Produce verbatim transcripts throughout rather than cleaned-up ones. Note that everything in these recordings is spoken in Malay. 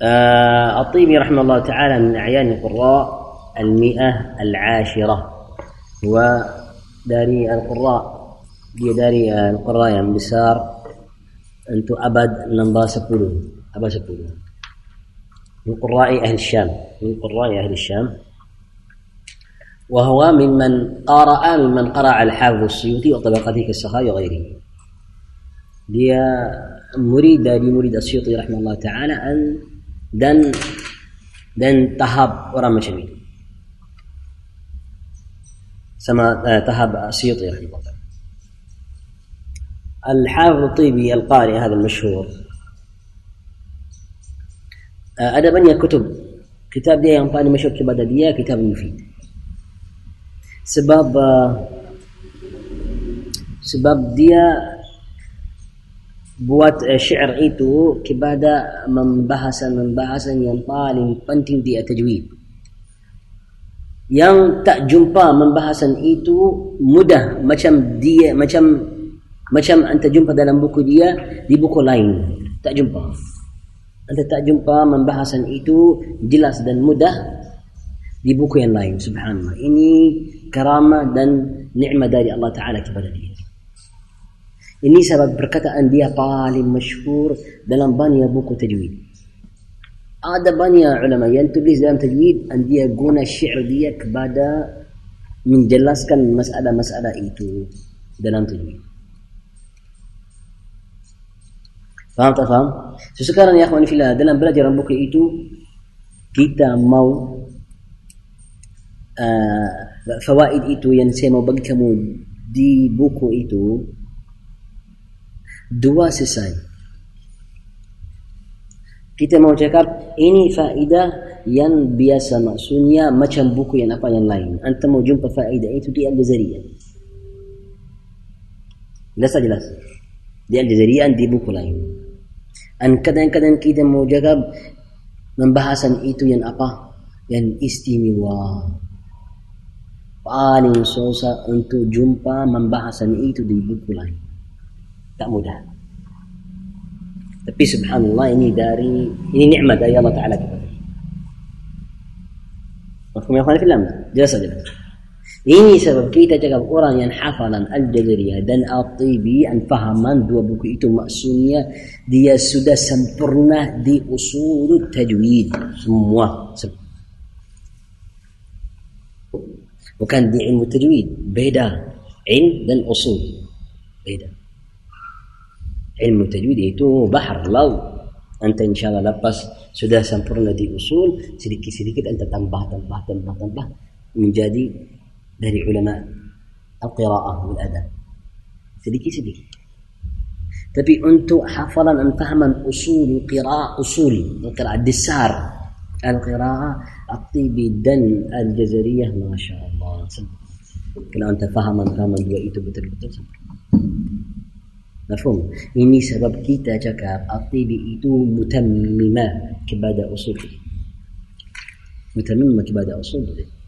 آه الطيبي رحمه الله تعالى من أعيان القراء المئة العاشرة، وداري القراء dia dari القراء yang besar untuk abad enam belas sepuluh abad sepuluh من قراء أهل الشام من قراء أهل الشام وهو ممن قرأ ممن قرأ على الحافظ السيوطي وطبقته كالسخاوي وغيره. Dia murid dari murid As-Suyuti rahimahullah taala dan dan tahap orang macam itu sama uh, tahap As-Suyuti rahimahullah taala. Al-Hafidh At-Tibi Al-Qari هذا المشهور uh, ada banyak kutub. Kitab dia yang paling masyhur kepada dia kitab Mufid, sebab uh, sebab dia buat uh, syair itu kepada membahasan-membahasan yang paling penting di tajwid, yang tak jumpa membahasan itu mudah macam dia macam macam anda jumpa dalam buku dia di buku lain. Tak jumpa, anda tak jumpa membahasan itu jelas dan mudah di buku yang lain. Subhanallah, ini karamah dan nikmat dari Allah Ta'ala kepada dia. Ini sebab perkataan dia paling masyhur dalam banyak buku tajwid. Ada banyak ulama yang tulis dalam tajwid dan dia guna syair dia kepada menjelaskan masalah-masalah itu dalam tajwid. Faham tak faham? So, sekarang ya akhwan fillah, dalam belajar buku itu kita mau uh, fawaid itu yang saya mau bagi kamu di buku itu dua selesai. Kita mau cakap ini faedah yang biasa maksudnya macam buku yang apa yang lain. Anda mau jumpa faedah itu di Al-Jazariyah. Jelas jelas. Di Al-Jazariyah di buku lain. Dan kadang-kadang kita mau cakap membahasan itu yang apa? Yang istimewa. Paling susah untuk jumpa membahasan itu di buku lain. Tak mudah. Tapi subhanallah ini dari ini nikmat dari Allah Ta'ala kepada. Mafhum ya akhwan fillah? Jelas saja. Ini sebab kita cakap orang yang hafalan Al-Jazariyah dan At-Tibi an fahaman dua buku itu maksudnya dia sudah sempurna di usul tajwid semua. Bukan di ilmu tajwid, beda. Ilm dan usul beda. Ilmu tajwid itu bahar laut. Anta insyaAllah lepas sudah sempurna di usul, sedikit-sedikit anta tambah, tambah, tambah, tambah menjadi dari ulama al-qira'ah wal adab. Sedikit-sedikit. Tapi untuk hafalan dan fahaman usul qira'ah, usul qira'ah dasar al-qira'ah At-Tibi dan Al-Jazariyah, Masya Allah. Kalau anta fahaman fahaman dua itu betul-betul sempurna. Mafhum? Ini sebab kita cakap At-Tibi itu mutammimah kepada usul. Mutammimah kepada usul.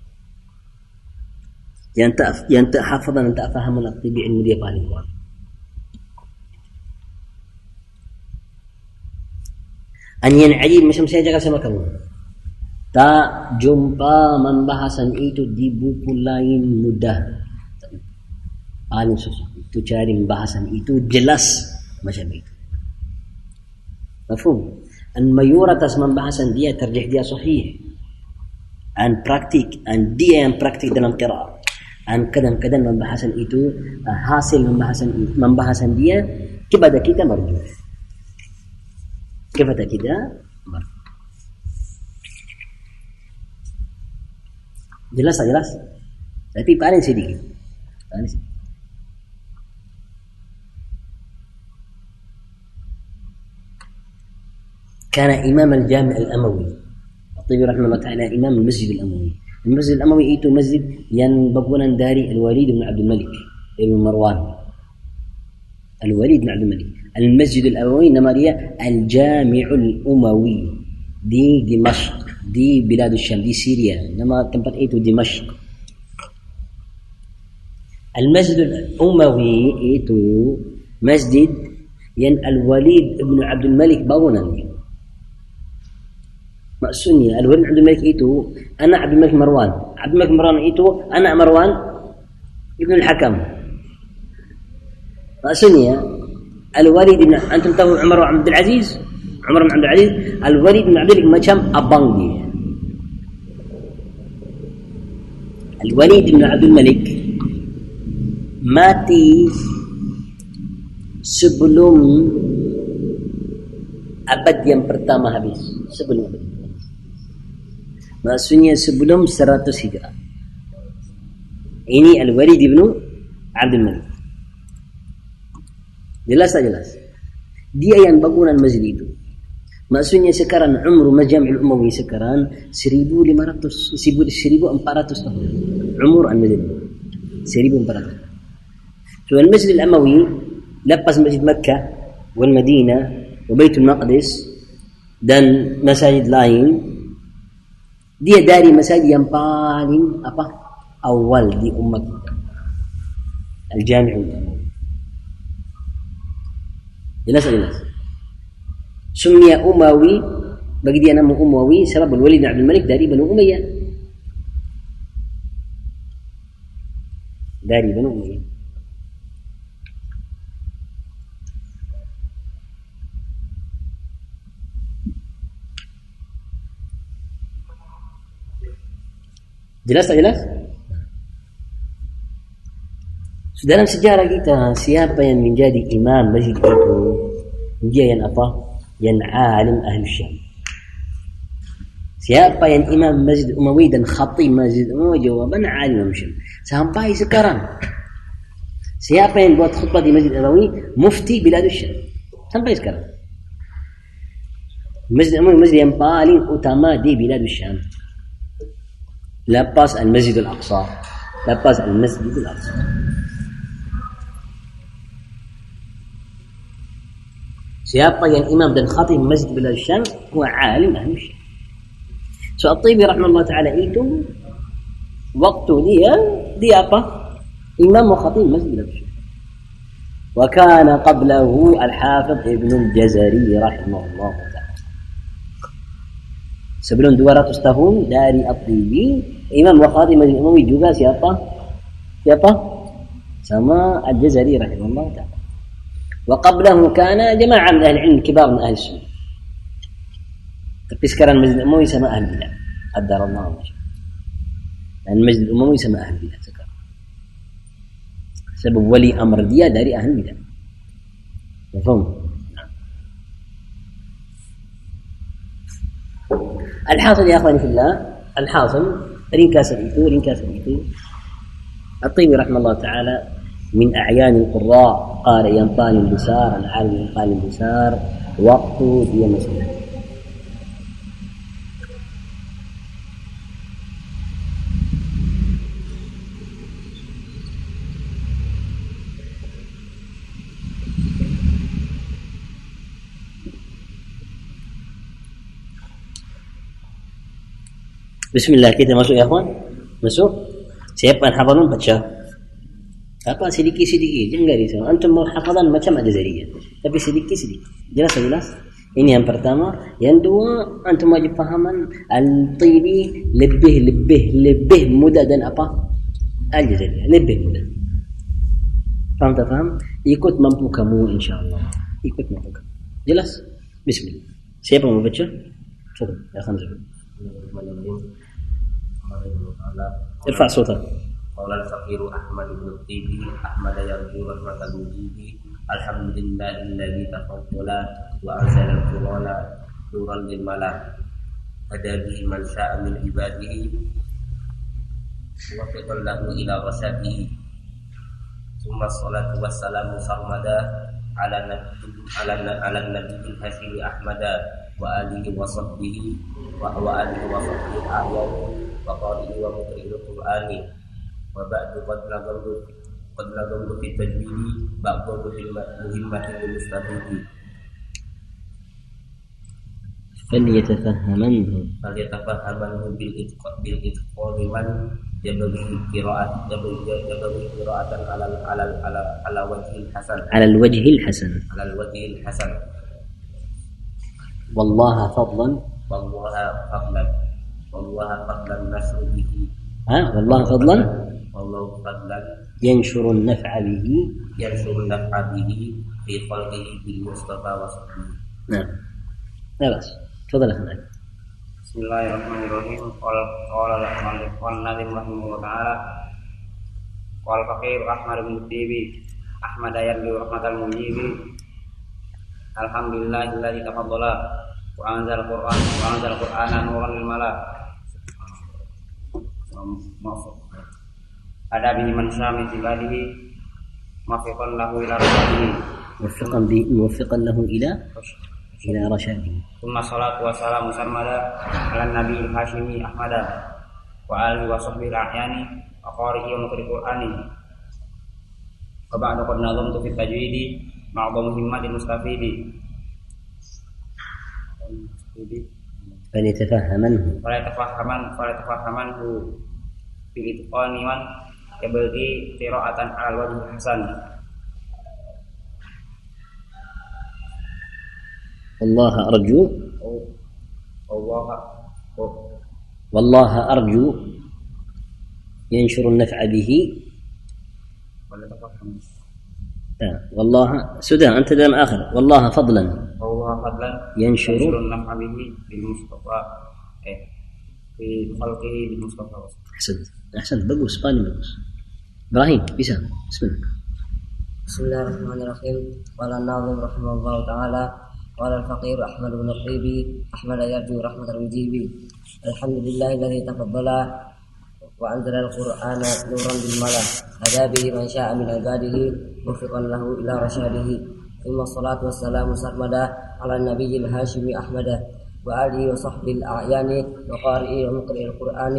Yang tak yang tak hafaz dan tak faham At-Tibi ilmu dia paling kuat. Yang ajib macam saya cakap sama kamu, tak jumpa membahasan itu di buku lain mudah. Paling susah itu cari pembahasan itu jelas macam itu. Mafhum? An mayoritas pembahasan dia terjih dia sahih. An praktik, an dia yang praktik dalam qiraah. An kadang-kadang pembahasan itu hasil pembahasan pembahasan dia kepada kita marjuh. Kepada kita marjuh. Jelas tak jelas? Tapi paling sedikit. Paling sedikit. كان إمام الجامع الأموي الطيبي رحمه الله تعالى إمام المسجد الأموي. المسجد الأموي إيتو مسجد ينبغونا داري الوليد بن عبد الملك ابن مروان. الوليد بن عبد الملك. المسجد الأموي نماريا الجامع الأموي دي دمشق دي بلاد الشام دي سوريا نما tempat itu دمشق. المسجد الأموي itu masjid yang Al-Walid ibn Abdul Malik bangunan. Maksudnya Al-Walid Abdul Malik itu anak Abdul Malik Marwan. Abdul Malik Marwan itu anak Marwan Ibn Al-Hakam. Maksudnya Al-Walid bin, antum tahu Umar bin Abdul Aziz? Umar bin Abdul Aziz, Al-Walid bin Abdul Malik macam abang dia. Al-Walid bin Abdul Malik mati sebelum abad yang pertama habis. Sebelum abad. Maksudnya sebelum seratus Hijrah. Ini Al-Walid bin Abdul Malik. Jelas tak jelas? Dia yang bangunan masjid itu. Maksudnya sekarang umur Majami'ul Umawi sekarang seribu lima ratus, seribu empat ratus tahun. Umur al-Masjid seribu empat ratus. So al-Masjid al-Amawi lepas Masjid Makkah wal Madinah wa Baitul Maqdis dan masjid lain, dia dari masjid yang paling apa? Awal di umat Al-Jami'ul Umawi. Jelas tak jelas? Sumia Umawi, bagi dia nama Umawi sebab Al-Walid bin Abdul Malik dari Banu Umayyah. Dari Banu Umayyah. Jelas tak jelas? Dalam sejarah kita, siapa yang menjadi imam masjid itu? Dia yang apa? Yang alim ahli Syam. Siapa yang imam Masjid Umawi dan khatib Masjid Umawi? Jawaban alim ahli Syam. Sampai sekarang, siapa yang buat khutbah di Masjid Umawi? Mufti Bilad Syam. Sampai sekarang. Masjid Umawi masjid yang paling utama di Bilad Syam. Lepas Al-Masjid Al-Aqsa. Lepas Al-Masjid Al-Aqsa. Siapa yang imam dan khatib Masjid Bilad Syam? Huwa alim ahli Syam. So At-Tibi rahimahullah ta'ala itu waktu dia dia apa? Imam wa khatib Masjid Bilad Syam. Wa kana qablahu Al-Hafidh Ibn Al-Jazari rahimahullah ta'ala. Sebelum dua ratus tahun dari At-Tibi, imam wa khatib Masjid Umawi juga siapa? Siapa? Sama Al-Jazari rahimahullah ta'ala. وقبله كان جماعة من أهل العلم كبار من أهل السنة. Tapi sekarang Masjid Umawi sama ahli bidah. Qadarallahu ma syaa. Dan Masjid Umawi sama ahli bidah sekarang. Sebab wali amr dia dari ahli bidah. Faham? Al-hasil ya akhwani fillah, al-hasil ringkasan itu, ringkasan itu. At-Tibi rahimahullah ta'ala من أعيان القراء قال ينطاني البسار العالم ينطاني البسار وقت دي مسلم. بسم الله kita masuk ya kawan, masuk. Siapa yang hafalun baca? Apa sedikit-sedikit, jangan risau. Antum mau hafalan macam Al-Jazariyah, tapi sedikit-sedikit. Jelas jelas. Ini yang pertama. Yang dua, antum wajib fahaman Al-Tibi lebih lebih lebih mudah dan apa? Al-Jazariyah lebih mudah. Faham tak faham? Ikut mampu kamu insya-Allah. Ikut mampu kamu. Jelas? Bismillah. Siapa mau baca? Coba, ya Khamzah. Irfa' sautak. Qala al-faqiru Ahmad ibn Tibi Ahmad yarju rahmatal mujibi alhamdulillahilladzi tafaddala wa anzala al-qur'ana nuran lil malak hadabi man syaa min ibadihi wa fatallahu ila rasyadihi summa salatu wassalamu sarmada ala nabiyyi ala ala nabiyil hasimi ahmada wa alihi wa sahbihi wa wa alihi wa sahbihi ayat wa qadihi wa mutril qur'ani wa ba'du qad lagamtu qad lagamtu fi tajwidi ba'du muhimmatin lil mustafidi falyatafahhamanhu falyatafahhamanhu bil itqan bil itqan man yabghi qira'at yabghi qira'atan ala ala ala ala wajhil hasan ala al wajhil hasan ala al wajhil hasan wallaha fadlan والله فضلا والله فضلا نشر به ها والله فضلا والله فضلا ينشر النفع به ينشر النفع به في خلقه بالمصطفى وصحبه. نعم لا بأس تفضل يا أخي. بسم الله الرحمن الرحيم. قال قال الناظم رحمه الله تعالى قال الفقير أحمد بن الطيبي أحمد يرجو رحمة المجيب الحمد لله الذي تفضل وأنزل القرآن وأنزل القرآن نورا للملا هدى به من شاء من عباده موفقا له إلى رشاده موفقا به موفقا له إلى إلى رشاده. ثم الصلاة والسلام سرمدا على النبي الهاشمي أحمد وآله وصحبه الأعيان وقارئ ومقرئ القرآن. وبعد قد نظمت في التجويد بعض مهمات المستفيد فليتفهمنه فليتفهمن فليتفهمنه بالإتقان من يبغي قراءة على الوجه الحسن. والله أرجو والله والله أرجو ينشر النفع به والله سودان أنت دام آخر والله فضلا والله فضلا ينشر النفع به بالمصطفى في خلقه بالمصطفى. أحسنت أحسنت بقوس قال بقوس إبراهيم بسم بسم الله. بسم الله الرحمن الرحيم. قال الناظم رحمه الله تعالى قال الفقير أحمد بن الطيبي أحمد يرجو رحمة المجيب الحمد لله الذي تفضل وأنزل القرآن نورا بالملا هدى به من شاء من عباده موفقا له إلى رشاده. ثم الصلاة والسلام سرمدا على النبي الهاشمي أحمد وآله وصحبه الأعيان وقارئ ومقرئ القرآن.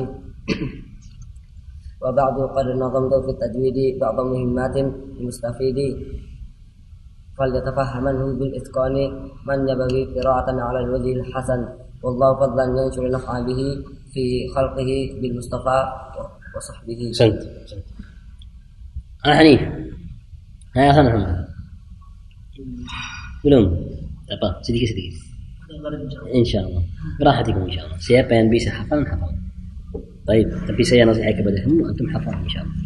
وبعد قد نظمت في التجويد بعض مهمات المستفيد فليتفهمنه بالإتقان من يبغي قراءة على الوجه الحسن. والله فضلا ينشر النفع به في خلقه بالمصطفى وصحبه. سنت أنا حنيف هيا أخنا محمد belum apa sedikit sedikit insyaallah راحتكم إن شاء الله. siapa yang bisa hafal hafal. طيب tapi saya nasihat kepada kamu antum hafal insyaallah.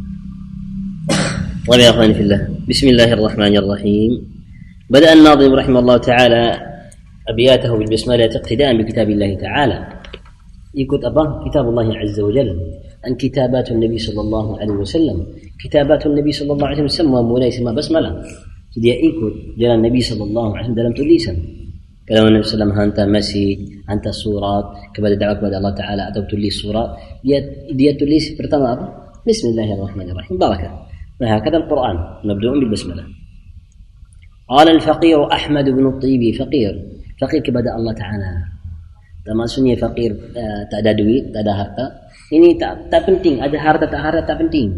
ويا أخواني في الله بسم الله الرحمن الرحيم. بدأ الناظم رحمه الله تعالى أبياته بالبسملة اقتداء بكتاب الله تعالى. يقول أبا كتاب الله عز وجل أن كتابات النبي صلى الله عليه وسلم كتابات النبي صلى الله عليه وسلم سمى مولاي سمى بسملة. dia ikut jalan Nabi sallallahu alaihi wasallam dalam tulisan. Kalau Nabi sallallahu alaihi wasallam hantar mesej, hantar surat kepada dakwah kepada Allah Taala atau tulis surat, dia dia tulis pertama apa? Bismillahirrahmanirrahim. Barakah. وهكذا القرآن مبدوء بالبسملة. قال الفقير أحمد بن الطيبي فقير فقير kepada Allah Taala. Tak maksudnya fakir uh, tak ada duit, tak ada harta. Ini tak tak penting, ada harta tak harta tak penting.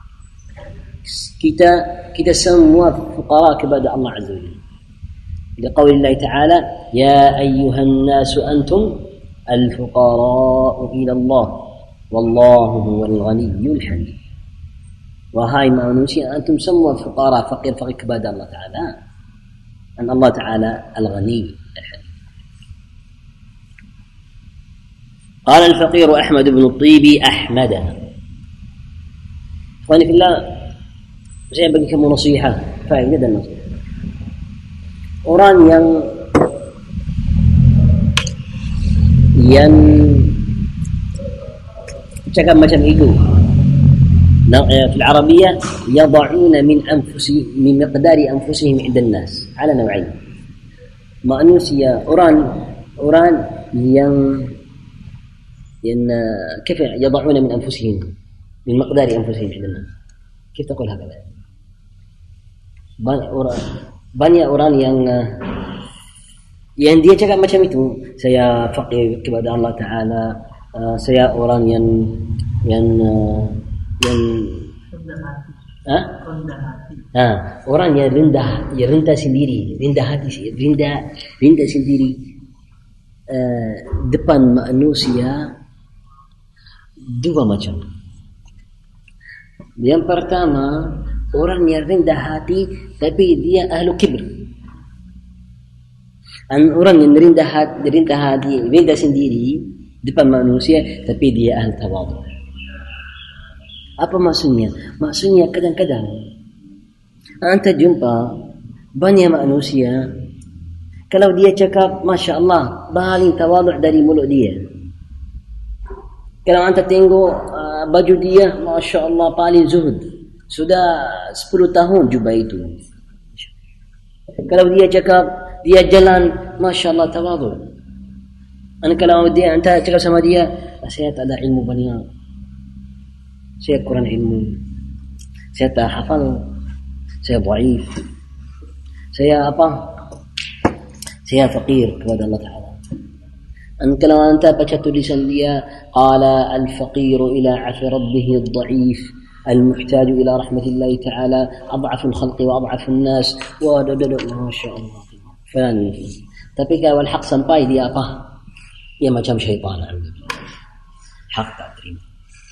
Kita kita semua fuqara kepada Allah Azza wa Jalla. لقول الله تعالى يا أيها الناس أنتم الفقراء إلى الله والله هو الغني الحميد. وهاي manusia antum semua fuqara fakir fakir kepada Allah Taala. Dan Allah Taala al-Ghani al-Hamid. قال الفقير أحمد بن الطيبي أحمد. إخواني في الله saya bagi kamu nasihat, faedah dan nasihat. Orang yang yang cakap macam itu في العربية يضعون من أنفسهم من مقدار أنفسهم عند الناس على نوعين. manusia orang orang yang yang كيف يضعون من أنفسهم من مقدار أنفسهم عند الناس كيف تقول هكذا؟ banyak orang banyak orang yang yang dia cakap macam itu, saya fakir kepada Allah Taala, uh, saya orang yang yang uh, yang rendah hati. Ah? Rendah hati. Ah, orang yang rendah, yang rendah sendiri, rendah hati, rendah, rendah sendiri uh, depan manusia dua macam. Yang pertama, orang yang rendah hati tapi dia ahlu kibr. Orang yang rendah hati, rendah hati, beda sendiri depan manusia, tapi dia ahli tawadhu. Apa maksudnya? Maksudnya kadang-kadang anda jumpa banyak manusia, kalau dia cakap, Masya Allah, paling tawadhu dari mulut dia. Kalau anda tengok uh, baju dia, Masya Allah, paling zuhud. Sudah sepuluh tahun jubah itu. Kalau dia cakap, dia jalan, Masya Allah, tawadhu. Dan kalau dia, anda cakap sama dia, saya tak ada ilmu banyak, saya kurang ilmu, saya tak hafal, saya dhaif, saya apa, saya fakir kepada Allah Ta'ala. Dan kalau anda baca tulisan dia, qala al-faqiru ila afi rabbihi al-dhaif المحتاج إلى رحمة الله تعالى أضعف الخلق وأضعف الناس وددد ما شاء الله فلان. Tapi kalau hak sampai dia apa? Dia macam syaitan. Hak tak terima.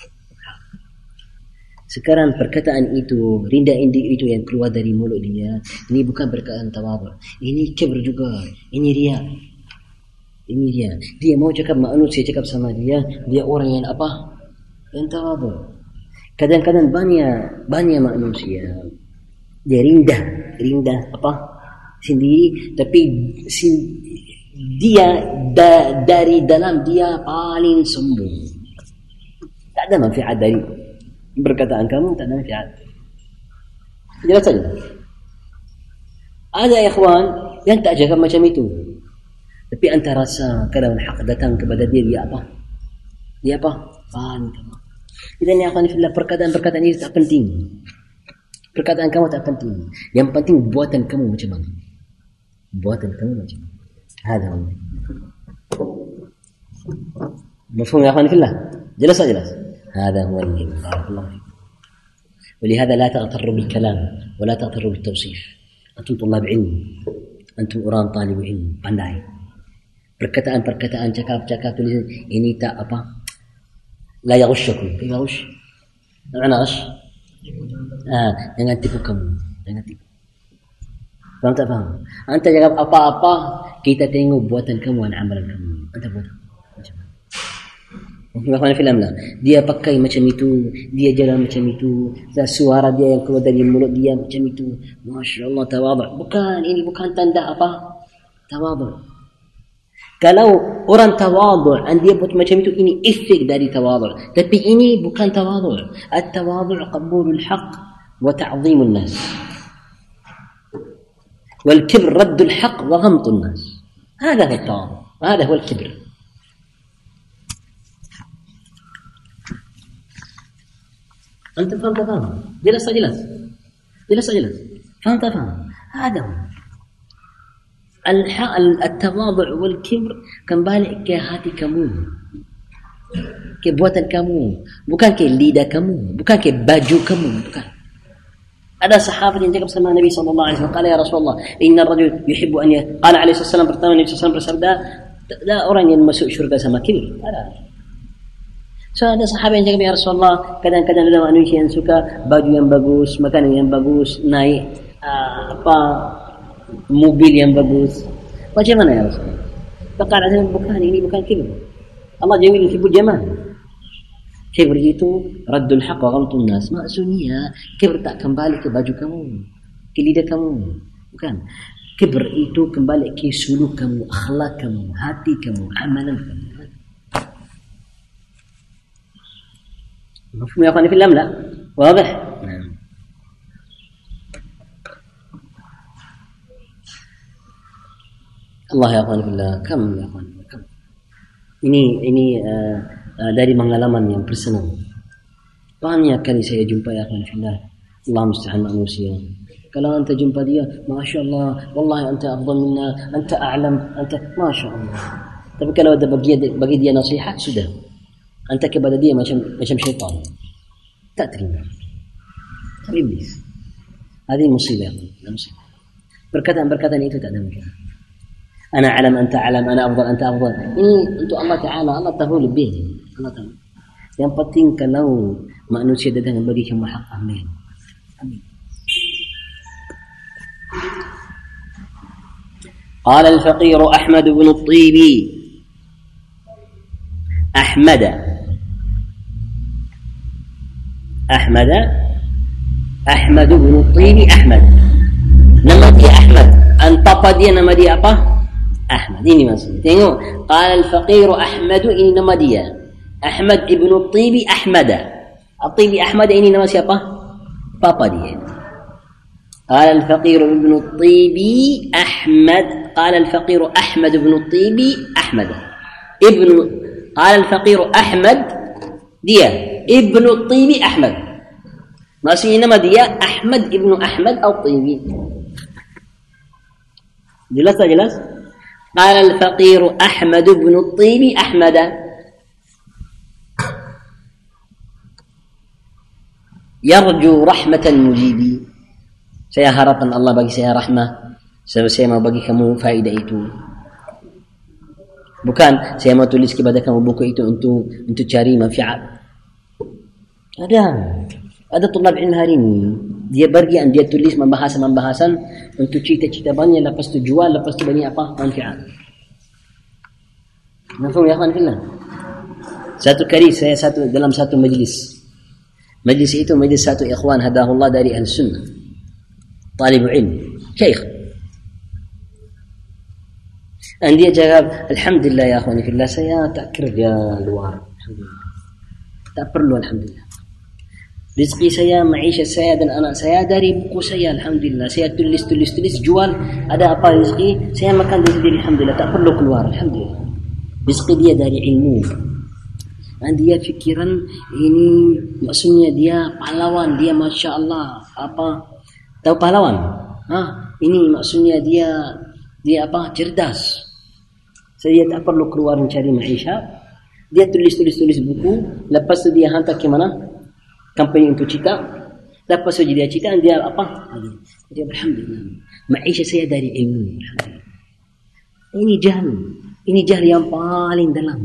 Sekarang perkataan itu, rinda indik itu yang keluar dari mulut dia, ini bukan perkataan tawadhu. Ini kibr juga. Ini riya. Ini dia. Dia mau cakap manusia cakap sama dia, dia orang yang apa? Yang tawadhu. Kadang-kadang banyak banyak manusia dia rindah, rindah apa sendiri, tapi si, dia da, dari dalam dia paling sombong. Tak ada manfaat dari perkataan kamu, tak ada manfaat. Jelas saja. Ada ikhwan yang tak jaga macam itu, tapi anda rasa kalau hak datang kepada dia, dia apa? Dia apa? Paling kamu. Dan ya akhwan fillah, perkataan-perkataan ini tak penting. Perkataan kamu tak penting. Yang penting buatan kamu macam mana. Buatan kamu macam mana. Hada huwa. Mafhum ya akhwan fillah? Jelas tak jelas? Hada huwa al-muhim. Barakallahu fikum. ولهذا لا تغتروا بالكلام ولا تغتروا بالتوصيف. أنتم طلاب علم. أنتم orang طالب ilmu, pandai. Perkataan-perkataan cakap-cakap tulisan ini tak apa? لا يغشكم. كيف يغش؟ معنى غش؟ آه jangan tipu kamu, jangan tipu. Faham tak faham? Anta cakap apa-apa, kita tengok buatan kamu dan amalan kamu. Anta buat macam mana? Mungkin akhwan fillah lah. Dia pakai macam itu, dia jalan macam itu, suara dia yang keluar dari mulut dia macam itu. Masya Allah, tawadhu. Bukan, ini bukan tanda apa? Tawadhu. Kalau orang tawadhu dan dia buat macam itu, ini efek dari tawadhu. Tapi ini bukan tawadhu. At-tawadhu qabulul haqq wa ta'zimul nas. Wal kibr raddul haqq wa ghamtun nas. هذا هو التواضع. هذا هو الكبر. أنت فهمت فهم؟ جلس جلس جلس جلس فهمت فهم؟ هذا هو التواضع والكبر kembali ke hati kamu, ke buatan kamu, bukan ke lidah kamu, bukan ke baju kamu, bukan. Ada sahabat yang cakap sama Nabi sallallahu alaihi wasallam, "Qala ya Rasulullah, inna ar-rajul yuhibbu an ya." Qala alaihi wasallam, pertama Nabi sallallahu alaihi wasallam bersabda, "Ada orang yang masuk syurga sama kibir." Ada. So ada sahabat yang cakap, "Ya Rasulullah, kadang-kadang ada manusia yang suka baju yang bagus, makanan yang bagus, naik uh, apa mobil yang bagus. Macam mana ya Rasulullah?" Perkara ini bukan, ini bukan kibir. Allah jamil yuhibbul jamal. Kibir itu raddul haqq wa ghamtun nas. Maksudnya kibir tak kembali ke baju kamu, ke lidah kamu, bukan. Kibir itu kembali ke suluk kamu, akhlak kamu, hati kamu, amalan kamu. مفهوم يا اخواني في الأمر؟ لا واضح؟ نعم. Allah ya akhwan fillah, kam ya akhwan, kam. Ini ini uh, uh, dari pengalaman yang personal. Banyak kali saya jumpa ya akhwan fillah, Allah musta'an manusia. Kalau anda jumpa dia, Masya Allah, wallahi anta afdal minna, anta a'lam, anta Masya Allah. Tapi kalau ada bagi bagi dia nasihat, sudah. Anta kepada dia macam macam syaitan. Tak terima. Iblis. Ini musibah. Musibah. Perkataan-perkataan itu tak ada masalah. Ana alam, anta alam, ana afdal, anta afdal. Ini untuk Allah Ta'ala. Allah tahu lebih. Allah tahu. Yang penting kalau manusia datang bagi kamu hak, amin. Amin. قال الفقير أحمد بن الطيبي أحمد أحمد أحمد بن الطيبي أحمد. Nama dia Ahmad. Antapa dia nama dia apa? Ahmad. Ini maksudnya. Tengok. Qala al-faqir Ahmad, ini nama dia. Ahmad ibn al-Tibi Ahmad. Al-Tibi Ahmad ini nama siapa? Papa dia. Qala al-faqir ibn al-Tibi Ahmad. Qala al-faqir Ahmad ibn al-Tibi Ahmad. Ibn Qala al-faqir Ahmad, dia ibn al-Tibi Ahmad. Maksudnya nama dia Ahmad ibn Ahmad al-Tibi. Jelas tak jelas? Qala al-faqir Ahmad ibn al-Tibi Ahmad. Yarju rahmatan mujibi. Saya harapan Allah bagi saya rahmah. Sebab saya mau bagi kamu faedah itu. Bukan saya mau tulis kepada kamu buku itu untuk untuk cari manfaat. Ada ada tulab ilmu hari ini, dia pergi dan dia tulis membahasan-membahasan untuk cita-cita banyak, lepas tu jual, lepas tu banyak apa? Manfaat. Mafhum ya akhwan fillah? Satu kali saya satu dalam satu majlis. Majlis itu majlis satu ikhwan hadahullah dari Ahlussunnah. Talib ilmu, syekh. Dan dia jawab, alhamdulillah ya akhwan fillah, saya tak kerja luar. Alhamdulillah. Tak perlu alhamdulillah. Rezeki saya, maisha saya dan anak saya dari buku saya, alhamdulillah. Saya tulis, tulis, tulis, jual. Ada apa rezeki, saya makan dari sendiri, alhamdulillah. Tak perlu keluar, alhamdulillah. Rezeki dia dari ilmu. Dan dia fikiran ini, maksudnya dia pahlawan, dia masya Allah. Apa? Tahu pahlawan? Ha? Ini maksudnya dia, dia apa? Cerdas. Saya tak perlu keluar mencari maisha. Dia tulis, tulis, tulis buku. Lepas tu dia hantar ke mana? Company untuk cita. Lepas tu dia cita, dia apa? Dia alhamdulillah. Maisha saya dari ilmu. Ini jahl. Ini jahl yang paling dalam.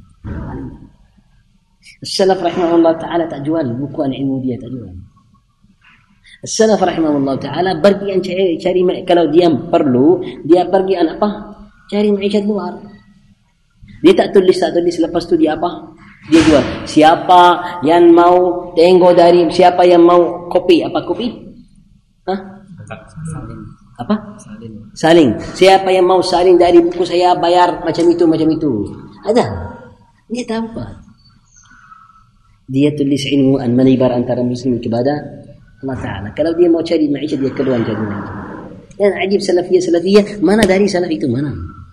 As-salaf rahimahullah ta'ala tak jual buku ilmu dia, tak jual. As-salaf rahimahullah ta'ala pergi an cari, cari kalau dia perlu, dia pergi an apa? Cari maisha luar. Dia tak tulis, tak tulis. Lepas tu dia apa? Dia jual. Siapa yang mau tengok dari, siapa yang mau kopi, apa kopi? Hah? Saling. Apa? Saling. Saling. Siapa yang mau saling dari buku saya bayar macam itu, macam itu. Ada. Dia tahu apa? Dia tulis ilmu an manibar antara muslim kepada Allah Ta'ala. Kalau dia mau cari maisha, dia keluar cari maisha. Dan ajib salafiyah-salafiyah, mana dari salaf itu, mana?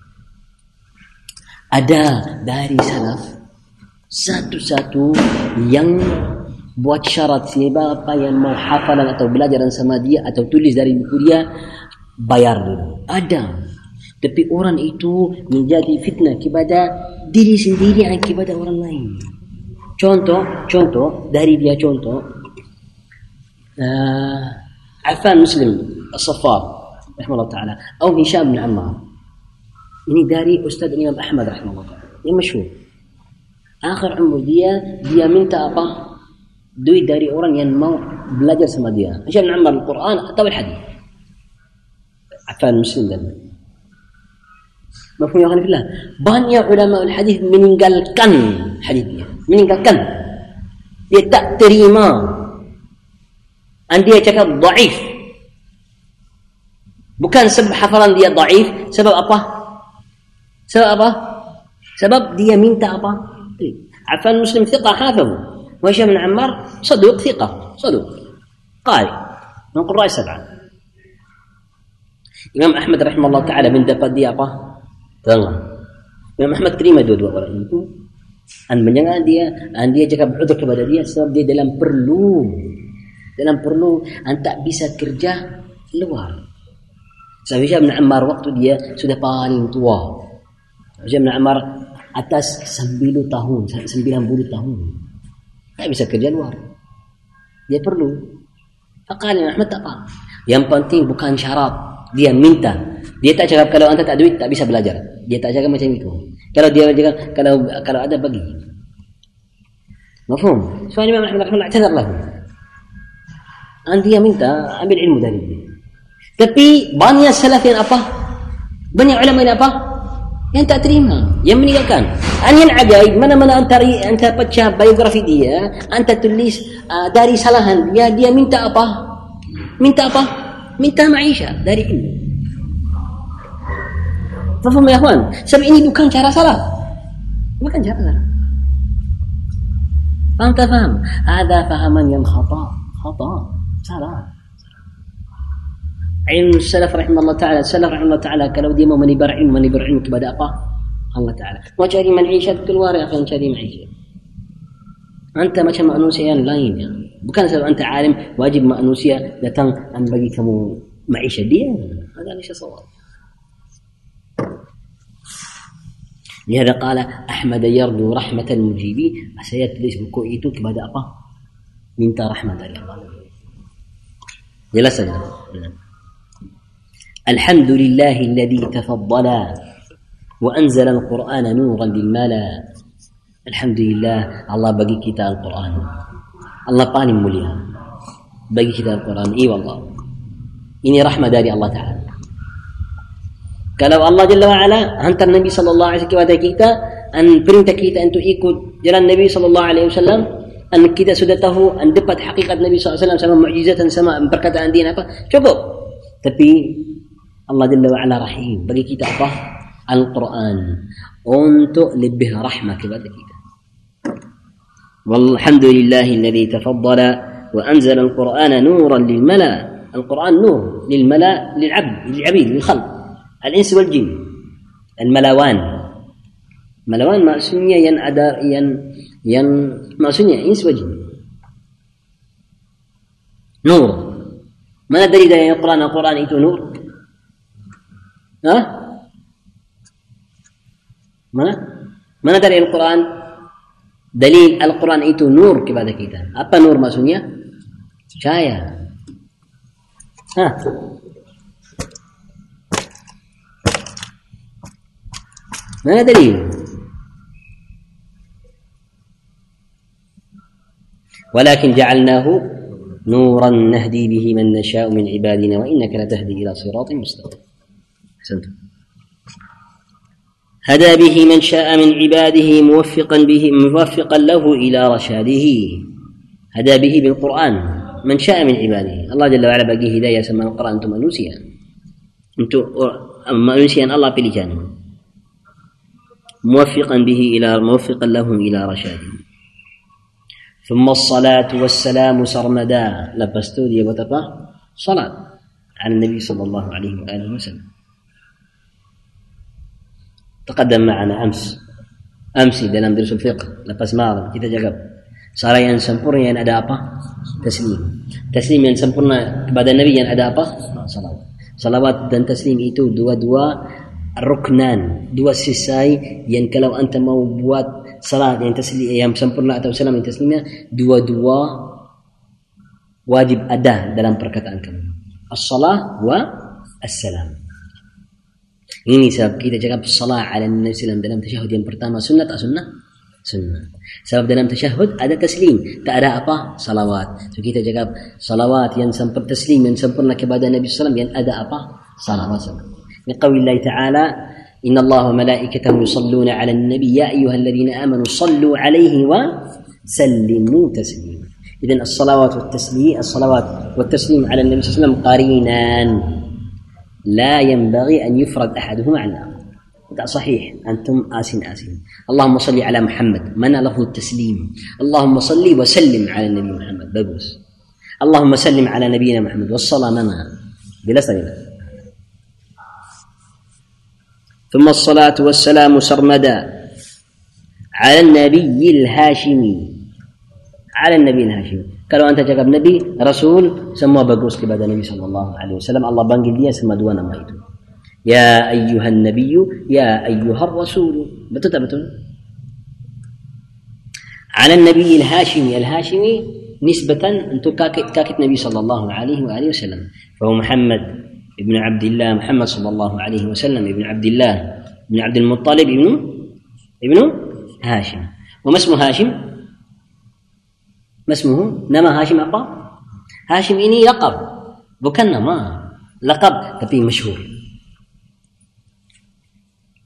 Ada dari salaf satu-satu yang buat syarat siapa yang mau hafalan atau belajaran sama dia atau tulis dari buku dia, bayar dulu. Ada. Tapi orang itu menjadi fitnah kepada diri sendiri dan kepada orang lain. Contoh, contoh dari dia contoh. Uh, Affan Muslim As-Saffar rahimahullah ta'ala atau Hisham bin Ammar. Ini dari Ustaz Imam Ahmad rahimahullah ta'ala. Yang masyhur. Akhir umur dia, dia minta apa? Duit dari orang yang mau belajar sama dia. Hisham bin Ammar Al-Quran atau Al-Hadith. Affan Muslim dan mafhum ya akhwan. Banyak ulama al-hadis meninggalkan hadis dia. Meninggalkan. Dia tak terima. Dan dia cakap dhaif. Bukan sebab hafalan dia dhaif, sebab apa? Sebab apa? Sebab dia minta apa? Affan Muslim thiqah hafiz. Wa Hisham bin Ammar saduq thiqah, saduq. Qari. Min qurra' sab'ah. Imam Ahmad rahimahullah ta'ala mendapat dia apa? Tengah. Imam Ahmad terima dua-dua orang itu. Dan menjangan dia, dan dia cakap berudhr kepada dia sebab dia dalam perlu. Dalam perlu, dan tak bisa kerja luar. Sebab Hisham bin Ammar waktu dia sudah paling tua. Hisham bin Ammar atas sembilan tahun, sembilan puluh tahun. Tak bisa kerja luar. Dia perlu. Fakal Imam Ahmad tak apa. Yang penting bukan syarat. Dia minta. Dia tak cakap kalau anda tak duit tak bisa belajar. Dia tak cakap macam itu. Kalau dia cakap kalau kalau ada bagi. Mafhum? Soalnya Imam Ahmad rahimahullah i'tazar lahu. Dan dia minta ambil ilmu dari dia. Tapi banyak salaf yang apa? Banyak ulama ini apa? Yang tak terima, yang meninggalkan. Yang ajaib, mana-mana antara anta baca biografi dia, anta tulis uh, dari salahan dia, dia minta apa? Minta apa? Minta maisha dari ilmu. Faham ya kawan? Sebab ini bukan cara salah. Bukan cara salah. Faham tak faham? Ada fahaman yang khata. Khata. Salah. Ilmu salaf rahimahullah ta'ala. Salaf rahimahullah ta'ala. Kalau dia mau menibar ilmu, menibar ilmu kepada apa? Allah Ta'ala. Mau cari ma'isyat, keluar ya akan cari ma'isyat. Anta macam manusia yang lain. Ya. Bukan sebab anta alim, wajib manusia datang dan bagi kamu ma'isyat dia. Ada ma'isyat sawab. Lihada qala Ahmad yardu rahmatal mujibi. Saya tulis buku itu kepada apa? Minta rahmat dari Allah. Jelas saja. Alhamdulillah alladhi tafaddala wa anzala al-Qur'ana nuran lil mala. Alhamdulillah Allah bagi kita Al-Quran. Allah paling mulia bagi kita Al-Quran. Iya wallah. Ini rahmat dari Allah Ta'ala. Kalau Allah Jalla wa'ala hantar Nabi sallallahu alaihi wasallam kepada kita, an perintah kita untuk ikut jalan Nabi sallallahu alaihi wasallam, an kita sudah tahu, an dapat hakikat Nabi sallallahu alaihi wasallam sama mukjizat dan sama perkataan dia apa, cukup. Tapi Allah Jalla wa'ala rahim bagi kita apa? Al-Quran untuk lebih rahmat kepada kita. Walhamdulillahilladzi tafaddala wa anzala al-Qur'ana nuran lil mala. Al-Quran nur lil mala lil 'abd, lil 'abid, lil khalq. Al-ins wal jin, al-malawan. Malawan maksudnya yang ada yang yang maksudnya ins wal jin. Nur. Mana dalil dari Al-Quran? Al-Quran itu nur? Ha? Mana? Mana dari Al-Quran? Dalil Al-Quran itu nur kepada kita. Apa nur maksudnya? Cahaya. Ha? Mana dalil? Walakin ja'alnahu nuran nahdi bihi man nasha'u min ibadina wa innaka latahdi ila siratin mustaqim. Ahsantum. Hada bihi man syaa min ibadihi muwaffiqan bihi muwaffiqan lahu ila rashadihi. Hada bihi bil Quran man syaa min ibadihi. Allah Jalla wa ala bagi hidayah sama Al-Quran untuk manusia. Untuk manusia yang Allah pilihkan. موفقا به إلى موفقا لهم إلى رشاده. ثم الصلاة والسلام سرمدا. لبستو دي بتبا صلاة على النبي صلى الله عليه وآله وسلم. تقدم معنا أمس أمس dalam درس الفقه lepas malam kita jaga salat yang sempurna yang ada apa? Taslim. Taslim yang sempurna kepada Nabi yang ada apa? Salawat. Salawat dan taslim itu dua-dua ruknan, dua sisai yang kalau anta mau buat salat yang taslim yang sempurna atau salam yang taslimnya, dua-dua wajib ada dalam perkataan kamu. As-salah wa as-salam. Ini sebab kita cakap salat ala Nabi sallam dalam tasyahud yang pertama sunnah tak sunnah? Sunnah. Sebab dalam tasyahud ada taslim, tak ada apa? Salawat. So kita cakap salawat yang sempurna, taslim yang sempurna kepada Nabi sallam yang ada apa? Salawat. لقول الله تعالى إن الله وملائكته يصلون على النبي يا أيها الذين آمنوا صلوا عليه وسلموا تسليما. إذن الصلوات والتسليم الصلوات والتسليم على النبي صلى الله عليه وسلم قرينان لا ينبغي أن يفرد أحدهما عن الآخر. صحيح أنتم آسين آسين. اللهم صل على محمد من له التسليم. اللهم صل وسلم على النبي محمد ببوس. اللهم سلم على نبينا محمد والصلاة منها بلا صلاة. ثم الصلاة والسلام سرمدا على النبي الهاشمي. على النبي الهاشمي. Kalau anta cakap Nabi, Rasul, semua bagus kepada Nabi sallallahu alaihi wasallam. Allah panggil dia sama dua nama itu. Ya ayyuhan nabiyyu, ya ayyuhar rasul. Betul tak betul? Ala Nabi al-Hashimi. Al-Hashimi nisbatan untuk kakek kakek Nabi sallallahu alaihi wasallam. Fa Muhammad ابن عبد الله محمد صلى الله عليه وسلم ابن عبد الله ابن عبد المطلب ابن ابن هاشم. وما اسمه هاشم؟ ما اسمه؟ نما هاشم apa? Hashim ini laqab, bukan nama. Laqab tapi masyhur.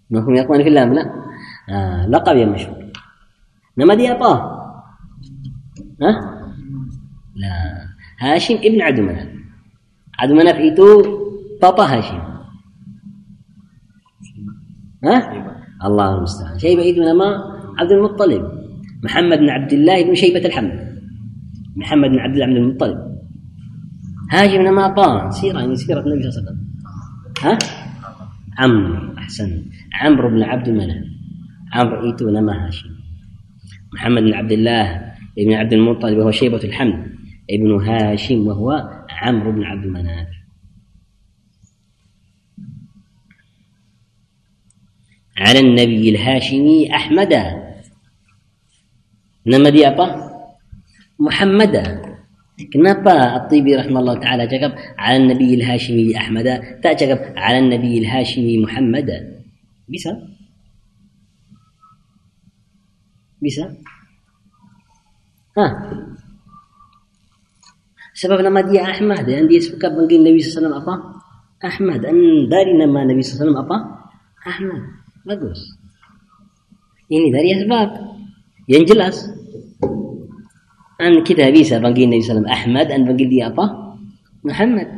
Mafhum ya ikhwan fillah? La. Ah, laqab yang masyhur. Nama dia apa? Ha? La. Hashim ibn Abdul Manaf. Abdul Manaf itu papa Hashim. Ha? Allah musta'an. Syaibah itu nama Abdul Muttalib. Muhammad bin Abdullah ibn Syaibah al-Hamd. Muhammad bin Abdullah ibn Muttalib. Hashim nama apa? Sirah, ini sirah Nabi sallallahu alaihi wasallam. Ha? Amr. Ahsan. Amr bin Abdul Manaf. Amr itu nama Hashim. Muhammad bin Abdullah ibn Abdul Muttalib وهو شيبة الحمد ابن هاشم وهو عمرو بن عبد المناف. على النبي الهاشمي أحمد. Nama dia apa? Muhammad. Kenapa At-Tibi rahimahullah ta'ala cakap ala Nabi al-Hashimi Ahmad, tak cakap ala Nabi al-Hashimi Muhammad? Bisa? Bisa? Ha? Sebab nama dia Ahmad, yang dia suka panggil Nabi sallallahu alaihi wasallam apa? Ahmad. Dan dari nama Nabi sallallahu alaihi wasallam apa? Ahmad. Bagus. Ini dari sebab yang jelas. An kita bisa panggil Nabi sallallahu alaihi wasallam Ahmad, dan panggil dia apa? Muhammad.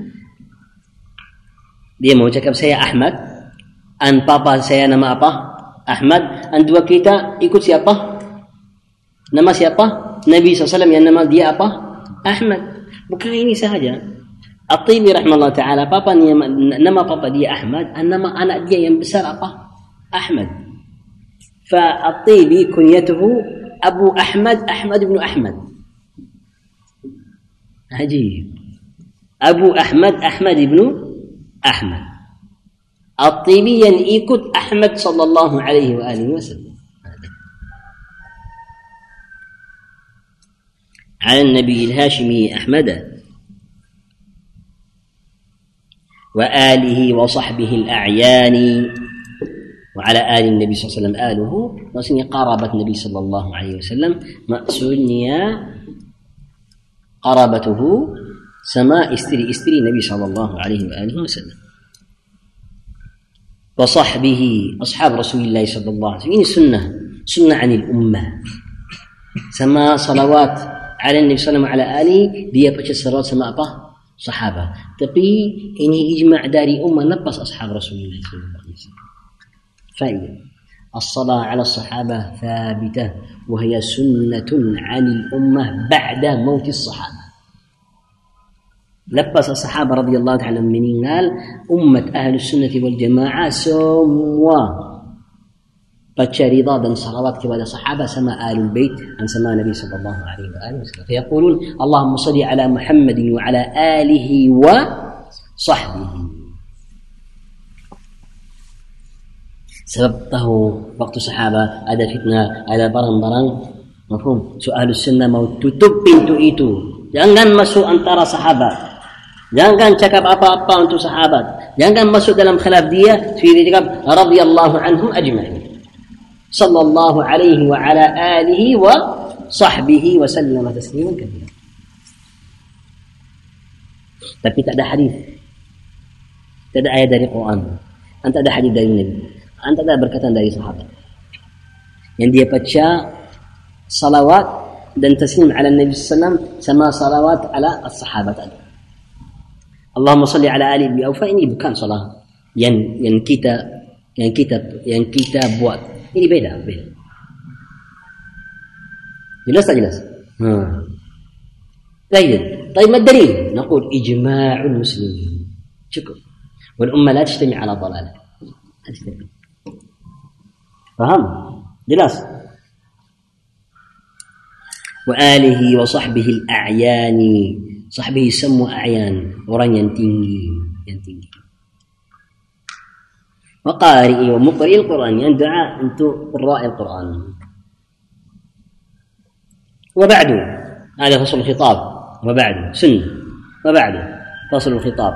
Dia mau cakap saya Ahmad, an papa saya nama apa? Ahmad. An dua kita ikut siapa? Nama siapa? Nabi sallallahu alaihi wasallam, yang nama dia apa? Ahmad. Bukan ini sahaja. At-Tibi rahimahullah ta'ala, papa ni, nama papa dia Ahmad, an nama anak dia yang besar apa? Ahmad. Fa At-Tibi kunyatuhu Abu Ahmad, Ahmad bin Ahmad. Ajib. Abu Ahmad, Ahmad bin Ahmad. At-Tibi yang ikut Ahmad sallallahu alaihi wa alihi wasallam. على النبي الهاشمي أحمد وآله وصحبه الأعيان. وعلى آل النبي صلى الله عليه وسلم آله maksudnya قرابة النبي صلى الله عليه وسلم, maksudnya قرابته sama istri-istri Nabi صلى الله عليه وآله وسلم. وصحبه أصحاب رسول الله صلى الله عليه وسلم. ini sunnah, sunnah عن الأمة. sama salawat ala Nabi sallallahu alaihi wasallam, dia baca salawat sama apa? Sahabat. Tapi ini ijma' dari ummah lepas ashab Rasulullah sallallahu alaihi wasallam. Faidah. As-salat ala as-sahabah thabitah wa hiya sunnatun 'anil ummah ba'da maut as-sahabah. Lepas as-sahabah radhiyallahu ta'ala meninggal, umat ahli sunnah wal jamaah semua baca rida dan salawat kepada sahabat sama ahlul bait dan sama Nabi sallallahu alaihi wasallam. Fayaqulun Allahumma salli ala Muhammadin wa ala alihi wa sahbihi. Sebab tahu waktu sahabat ada fitnah, ada barang-barang, mafhum? So ahlus sunnah mau tutup pintu itu. Jangan masuk antara sahabat. Jangan cakap apa-apa untuk sahabat. Jangan masuk dalam khilaf dia. Dia cakap radhiyallahu anhum ajma'in. Sallallahu alaihi wa ala alihi wa sahbihi wa sallama tasliman katsira. Tapi tak ada hadis, tak ada ayat dari Quran, tak ada hadis dari Nabi, tak ada berkatan dari sahabat yang dia baca salawat dan taslim ala Nabi sallallahu alaihi wasallam sama salawat ala as-sahabat. Allahumma salli ala ali bi awfa, ini bukan salat yang yang kita yang kita yang kita buat. Ini beda, beda. Jelas tak jelas? Ha. Baik. طيب ما الدليل؟ نقول إجماع المسلمين. شكرا. والأمة لا تجتمع على ضلالة. لا تجتمع. فهم؟ jelas. وآله وصحبه الأعيان. صحبه semua أعيان, orang yang tinggi, yang tinggi. وقارئ ومقرئ القرآن, yang دعاء untuk قراء القرآن. وبعد هذا فصل الخطاب. وبعد سنة. وبعد فصل الخطاب.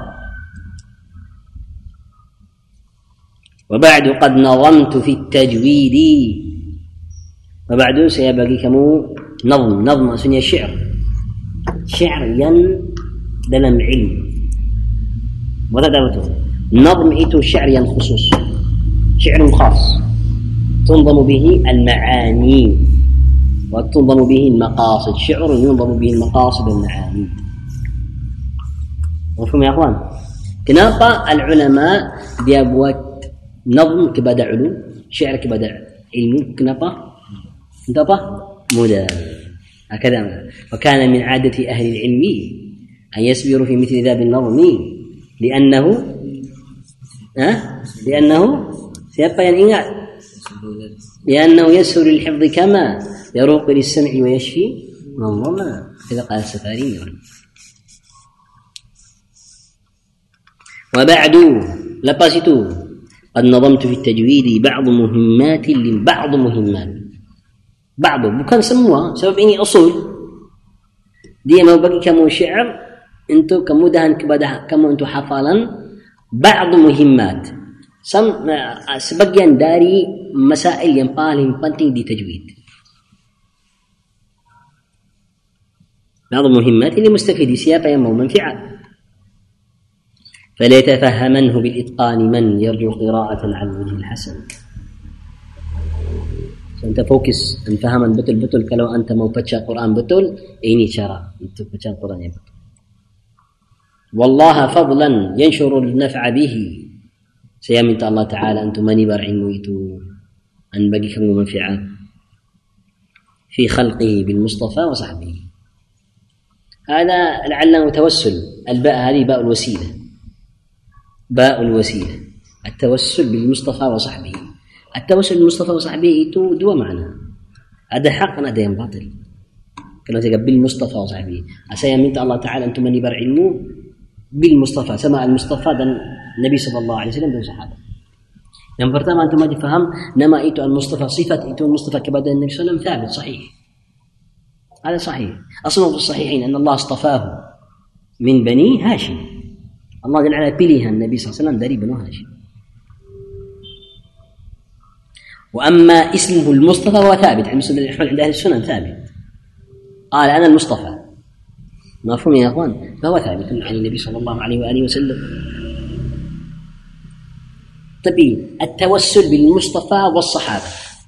وبعد قد نظمت في التجويد. وبعد saya bagi kamu نظم. نظم maksudnya syair. Syair yang dalam ilmu. Mana tahu tu? Nazm itu syair yang khusus. شعر خاص تنظم به المعاني وتنظم به المقاصد. شعر ينظم به المقاصد والمعاني. مفهوم يا أخوان؟ kenapa العلماء dia buat nazm kepada ulum, syair kepada ilmu? Kenapa? Untuk apa? Mudah. هكذا. وكان من عادة أهل العلم أن يصبروا في مثل ذا بالنظم لأنه أه؟ لأنه siapa yang ingat? لأنه يسهل للحفظ كما يروق للسمع ويشفي من ظما. كذا قال السفاري. وبعد lepas itu قد نظمت في التجويد بعض مهمات لبعض مهمات. بعض bukan semua, sebab ini usul. Dia mau bagi kamu syair untuk kemudahan kepada kamu untuk hafalan بعض مهمات, sebagian dari masail yang paling penting di tajwid. بعض مهمات للمستفيد, siapa yang mau manfaat. فليتفهمنه بالإتقان من يرجو قراءة على الوجه الحسن. أنت فوكس أن فهما betul betul. Kalau anta mau baca Quran betul, ini cara untuk baca Quran yang betul. والله فضلا ينشر النفع به. Saya minta Allah Ta'ala untuk menyebar ilmu itu dan bagi kamu manfaat في خلقه بالمصطفى وصحبه. هذا لعله توسل. الباء هذه باء الوسيلة, باء الوسيلة. التوسل بالمصطفى وصحبه. التوسل بالمصطفى وصحبه itu dua makna. Ada hak dan ada yang batil. Kalau saya bil Mustafa wa sahbihi, saya minta Allah Ta'ala untuk menyebar ilmu bil Mustafa, sama al Mustafa dan Nabi sallallahu alaihi wasallam dan sahabat. Yang pertama antum wajib faham nama itu al Mustafa, sifat itu al Mustafa kepada Nabi sallallahu alaihi wasallam ثابت صحيح. هذا صحيح. أصله في الصحيحين أن الله اصطفاه من بني هاشم. الله جل وعلا pilih النبي صلى الله عليه وسلم dari bani Hashim. وأما اسمه المصطفى هو ثابت عند أهل السنن ثابت. قال أنا المصطفى. مفهوم يا أخوان؟ فهو ثابت عن النبي صلى الله عليه وآله وسلم. طيب التوسل بالمصطفى والصحابة.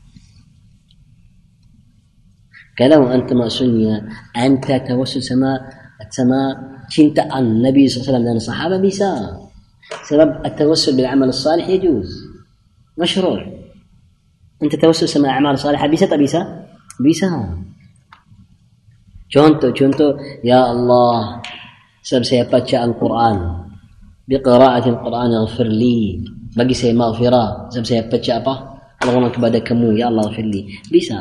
kalau أنت ما سنيا أنت توسل سما سما cinta النبي صلى الله عليه وسلم dan الصحابة bisa. sebab التوسل بالعمل الصالح يجوز مشروع. أنت توسل سما أعمال صالحة bisa tak bisa? Bisa. Contoh-contoh, ya Allah, sebab saya baca Al-Quran, biqira'ati Al-Quran ighfir li, bagi saya maghfirah, sebab saya baca apa? Al-Quran kepada kamu, ya Allah ighfir li. Bisa.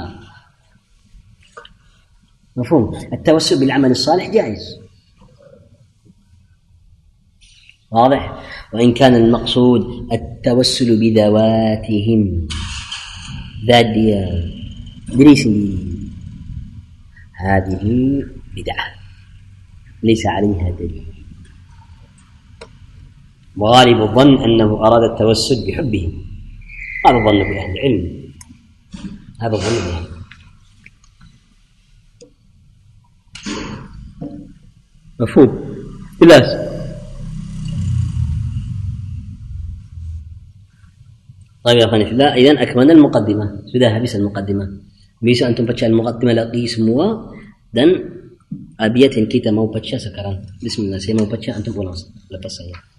مفهوم؟ التوسل بالعمل الصالح جائز. واضح؟ وإن كان المقصود التوسل بذواتهم ذات دريسي هذه بدعة ليس عليها دليل. وغالب الظن أنه أراد التوسل بحبه. هذا الظن بأهل العلم. هذا الظن بأهل العلم. مفهوم؟ بلاس. طيب يا أخواني في الله، إذن أكملنا المقدمة. sudah habis المقدمة. Bisa antum baca al-muqaddimah lagi semua dan abiyat yang kita mau baca sekarang. Bismillah, saya mau baca, antum ulang lepas saya.